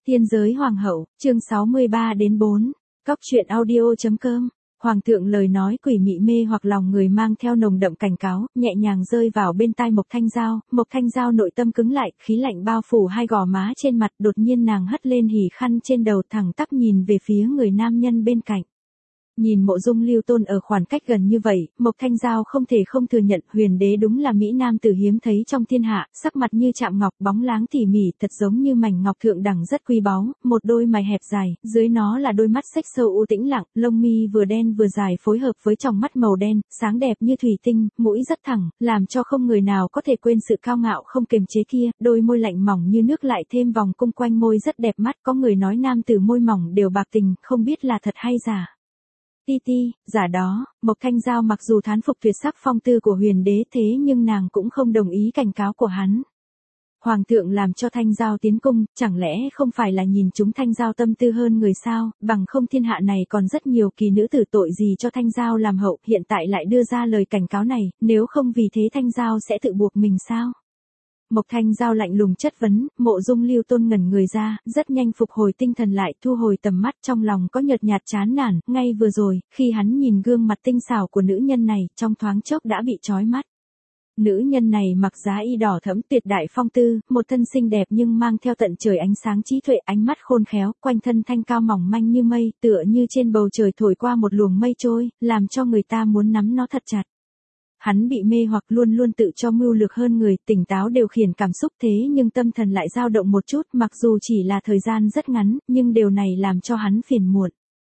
Tiên giới hoàng hậu, chương 63-4, Cóc truyện audio.com. Hoàng thượng lời nói quỷ mị mê hoặc lòng người mang theo nồng đậm cảnh cáo, nhẹ nhàng rơi vào bên tai Mộc Thanh Giao nội tâm cứng lại, khí lạnh bao phủ hai gò má trên mặt, đột nhiên nàng hất lên hỉ khăn trên đầu thẳng tắp nhìn về phía người nam nhân bên cạnh. Nhìn Mộ Dung Lưu Tôn ở khoảng cách gần như vậy, Mộc Thanh Giao không thể không thừa nhận Huyền Đế đúng là mỹ nam tử hiếm thấy trong thiên hạ, sắc mặt như chạm ngọc bóng láng tỉ mỉ thật giống như mảnh ngọc thượng đẳng rất quý báu, một đôi mày hẹp dài, dưới nó là đôi mắt xếch sâu u tĩnh lặng, lông mi vừa đen vừa dài phối hợp với tròng mắt màu đen, sáng đẹp như thủy tinh, mũi rất thẳng, làm cho không người nào có thể quên sự cao ngạo không kiềm chế kia, đôi môi lạnh mỏng như nước lại thêm vòng cung quanh môi rất đẹp mắt, có người nói nam tử môi mỏng đều bạc tình, không biết là thật hay giả. Ti, giả đó, Mộc Thanh Giao mặc dù thán phục tuyệt sắc phong tư của Huyền Đế thế nhưng nàng cũng không đồng ý cảnh cáo của hắn. Hoàng thượng làm cho Thanh Giao tiến cung, chẳng lẽ không phải là nhìn chúng Thanh Giao tâm tư hơn người sao, bằng không thiên hạ này còn rất nhiều kỳ nữ tử tội gì cho Thanh Giao làm hậu, hiện tại lại đưa ra lời cảnh cáo này, nếu không vì thế Thanh Giao sẽ tự buộc mình sao? Mộc Thanh Giao lạnh lùng chất vấn, Mộ Dung Lưu Tôn ngẩn người ra, rất nhanh phục hồi tinh thần lại, thu hồi tầm mắt, trong lòng có nhợt nhạt chán nản, ngay vừa rồi, khi hắn nhìn gương mặt tinh xảo của nữ nhân này, trong thoáng chốc đã bị chói mắt. Nữ nhân này mặc giá y đỏ thẫm tuyệt đại phong tư, một thân xinh đẹp nhưng mang theo tận trời ánh sáng trí tuệ, ánh mắt khôn khéo, quanh thân thanh cao mỏng manh như mây, tựa như trên bầu trời thổi qua một luồng mây trôi, làm cho người ta muốn nắm nó thật chặt. Hắn bị mê hoặc luôn luôn tự cho mưu lược hơn người, tỉnh táo điều khiển cảm xúc thế nhưng tâm thần lại dao động một chút, mặc dù chỉ là thời gian rất ngắn, nhưng điều này làm cho hắn phiền muộn.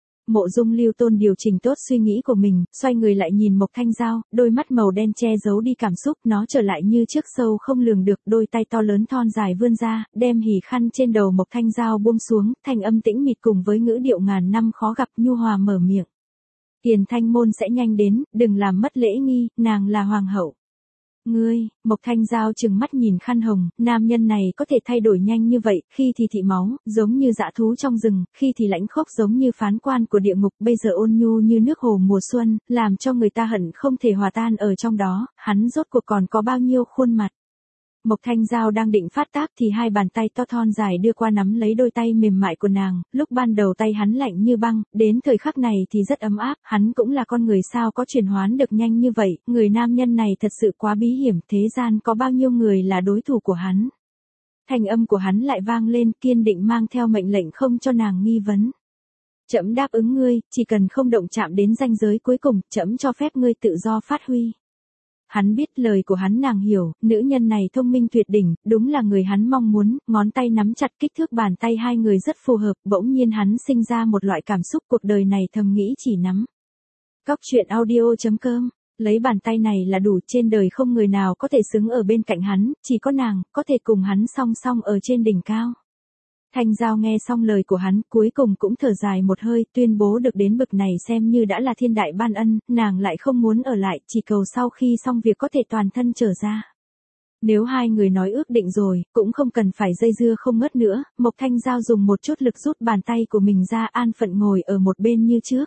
Mộ Dung Lưu Tôn điều chỉnh tốt suy nghĩ của mình, xoay người lại nhìn Mộc Thanh Giao, đôi mắt màu đen che giấu đi cảm xúc, nó trở lại như trước sâu không lường được, đôi tay to lớn thon dài vươn ra, đem hỉ khăn trên đầu Mộc Thanh Giao buông xuống, thanh âm tĩnh mịt cùng với ngữ điệu ngàn năm khó gặp nhu hòa mở miệng. Kiền Thanh Môn sẽ nhanh đến, đừng làm mất lễ nghi, nàng là hoàng hậu. Ngươi, Mộc Thanh Giao trừng mắt nhìn khăn hồng, nam nhân này có thể thay đổi nhanh như vậy, khi thì thị máu, giống như dã thú trong rừng, khi thì lãnh khốc giống như phán quan của địa ngục, bây giờ ôn nhu như nước hồ mùa xuân, làm cho người ta hận không thể hòa tan ở trong đó, hắn rốt cuộc còn có bao nhiêu khuôn mặt. Mộc Thanh Giao đang định phát tác thì hai bàn tay to thon dài đưa qua nắm lấy đôi tay mềm mại của nàng, lúc ban đầu tay hắn lạnh như băng, đến thời khắc này thì rất ấm áp, hắn cũng là con người sao có chuyển hoán được nhanh như vậy, người nam nhân này thật sự quá bí hiểm, thế gian có bao nhiêu người là đối thủ của hắn. Thanh âm của hắn lại vang lên kiên định mang theo mệnh lệnh không cho nàng nghi vấn. Trẫm đáp ứng ngươi, chỉ cần không động chạm đến ranh giới cuối cùng, trẫm cho phép ngươi tự do phát huy. Hắn biết lời của hắn nàng hiểu, nữ nhân này thông minh tuyệt đỉnh, đúng là người hắn mong muốn, ngón tay nắm chặt kích thước bàn tay hai người rất phù hợp, bỗng nhiên hắn sinh ra một loại cảm xúc cuộc đời này thầm nghĩ chỉ nắm. Cóc truyện audio.com, lấy bàn tay này là đủ, trên đời không người nào có thể xứng ở bên cạnh hắn, chỉ có nàng, có thể cùng hắn song song ở trên đỉnh cao. Thanh Giao nghe xong lời của hắn, cuối cùng cũng thở dài một hơi, tuyên bố được đến bực này xem như đã là thiên đại ban ân, nàng lại không muốn ở lại, chỉ cầu sau khi xong việc có thể toàn thân trở ra. Nếu hai người nói ước định rồi, cũng không cần phải dây dưa không ngớt nữa, Mộc Thanh Giao dùng một chút lực rút bàn tay của mình ra an phận ngồi ở một bên như trước.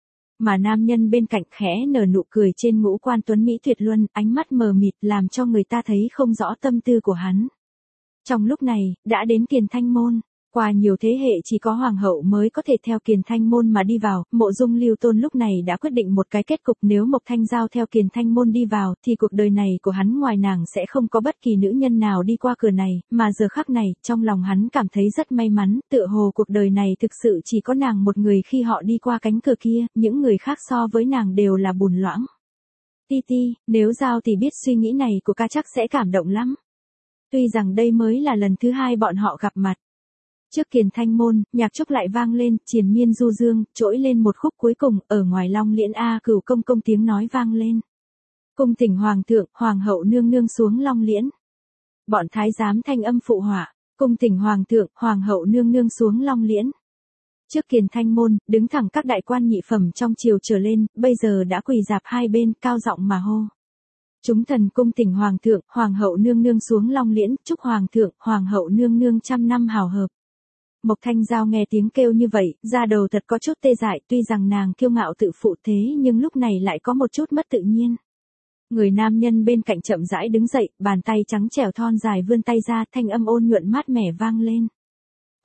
Mà nam nhân bên cạnh khẽ nở nụ cười trên ngũ quan tuấn mỹ tuyệt luân, ánh mắt mờ mịt làm cho người ta thấy không rõ tâm tư của hắn. Trong lúc này, đã đến Kiền Thanh Môn. Qua nhiều thế hệ chỉ có hoàng hậu mới có thể theo Kiền Thanh Môn mà đi vào, Mộ Dung Lưu Tôn lúc này đã quyết định một cái kết cục, nếu Mộc Thanh Giao theo Kiền Thanh Môn đi vào, thì cuộc đời này của hắn ngoài nàng sẽ không có bất kỳ nữ nhân nào đi qua cửa này, mà giờ khắc này, trong lòng hắn cảm thấy rất may mắn, tựa hồ cuộc đời này thực sự chỉ có nàng một người khi họ đi qua cánh cửa kia, những người khác so với nàng đều là bùn loãng. Ti, nếu Giao thì biết suy nghĩ này của ca chắc sẽ cảm động lắm. Tuy rằng đây mới là lần thứ hai bọn họ gặp mặt. Trước Kiền Thanh Môn, nhạc trúc lại vang lên, triền miên du dương, trỗi lên một khúc cuối cùng, ở ngoài Long Liễn A Cửu công tiếng nói vang lên. Cung thỉnh hoàng thượng, hoàng hậu nương nương xuống Long Liễn. Bọn thái giám thanh âm phụ họa, cung thỉnh hoàng thượng, hoàng hậu nương nương xuống Long Liễn. Trước Kiền Thanh Môn, đứng thẳng các đại quan nhị phẩm trong triều trở lên, bây giờ đã quỳ rạp hai bên, cao giọng mà hô. Chúng thần cung thỉnh hoàng thượng, hoàng hậu nương nương xuống Long Liễn, chúc hoàng thượng, hoàng hậu nương nương trăm năm hào hợp. Mộc Thanh Giao nghe tiếng kêu như vậy, da đầu thật có chút tê dại, tuy rằng nàng kiêu ngạo tự phụ thế nhưng lúc này lại có một chút mất tự nhiên. Người nam nhân bên cạnh chậm rãi đứng dậy, bàn tay trắng trẻo thon dài vươn tay ra, thanh âm ôn nhuận mát mẻ vang lên.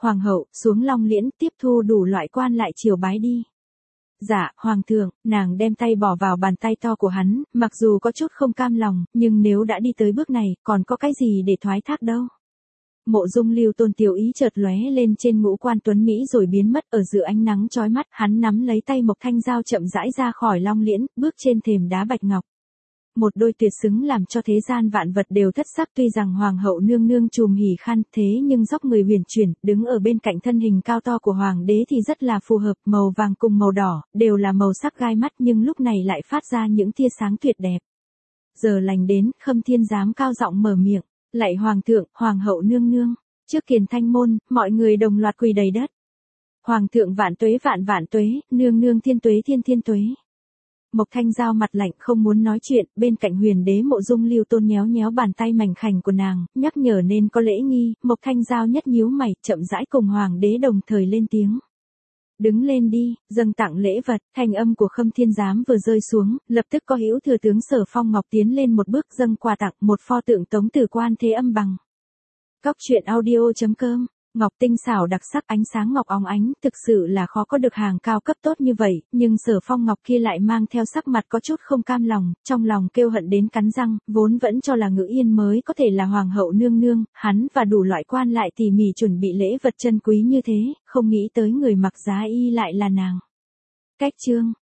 Hoàng hậu, xuống Long Liễn, tiếp thu đủ loại quan lại triều bái đi. Dạ, hoàng thượng, nàng đem tay bỏ vào bàn tay to của hắn, mặc dù có chút không cam lòng, nhưng nếu đã đi tới bước này, còn có cái gì để thoái thác đâu. Mộ Dung Lưu Tôn tiểu ý chợt lóe lên trên ngũ quan tuấn mỹ rồi biến mất ở giữa ánh nắng chói mắt, hắn nắm lấy tay Mộc Thanh Giao chậm rãi ra khỏi Long Liễn, bước trên thềm đá bạch ngọc. Một đôi tuyệt xứng làm cho thế gian vạn vật đều thất sắc, tuy rằng hoàng hậu nương nương trùm hỉ khăn, thế nhưng dốc người huyền chuyển, đứng ở bên cạnh thân hình cao to của hoàng đế thì rất là phù hợp, màu vàng cùng màu đỏ, đều là màu sắc gai mắt nhưng lúc này lại phát ra những tia sáng tuyệt đẹp. Giờ lành đến, Khâm Thiên Giám cao giọng mở miệng, lạy hoàng thượng, hoàng hậu nương nương. Trước Kiền Thanh môn, mọi người đồng loạt quỳ đầy đất. Hoàng thượng vạn tuế, nương nương thiên tuế. Mộc Thanh Giao mặt lạnh không muốn nói chuyện, bên cạnh huyền đế Mộ Dung Lưu Tôn nhéo nhéo bàn tay mảnh khảnh của nàng, nhắc nhở nên có lễ nghi, Mộc Thanh Giao nhất nhíu mày, chậm rãi cùng hoàng đế đồng thời lên tiếng. Đứng lên đi, dâng tặng lễ vật, thanh âm của Khâm Thiên Giám vừa rơi xuống, lập tức có hữu thừa tướng Sở Phong Ngọc tiến lên một bước dâng quà tặng, một pho tượng Tống Tử Quan Thế Âm bằng. Cóc truyện audio.com, ngọc tinh xảo đặc sắc, ánh sáng ngọc óng ánh, thực sự là khó có được hàng cao cấp tốt như vậy, nhưng Sở Phong Ngọc kia lại mang theo sắc mặt có chút không cam lòng, trong lòng kêu hận đến cắn răng, vốn vẫn cho là Ngữ Yên mới có thể là hoàng hậu nương nương, hắn và đủ loại quan lại tỉ mỉ chuẩn bị lễ vật chân quý như thế, không nghĩ tới người mặc giá y lại là nàng. Cách chương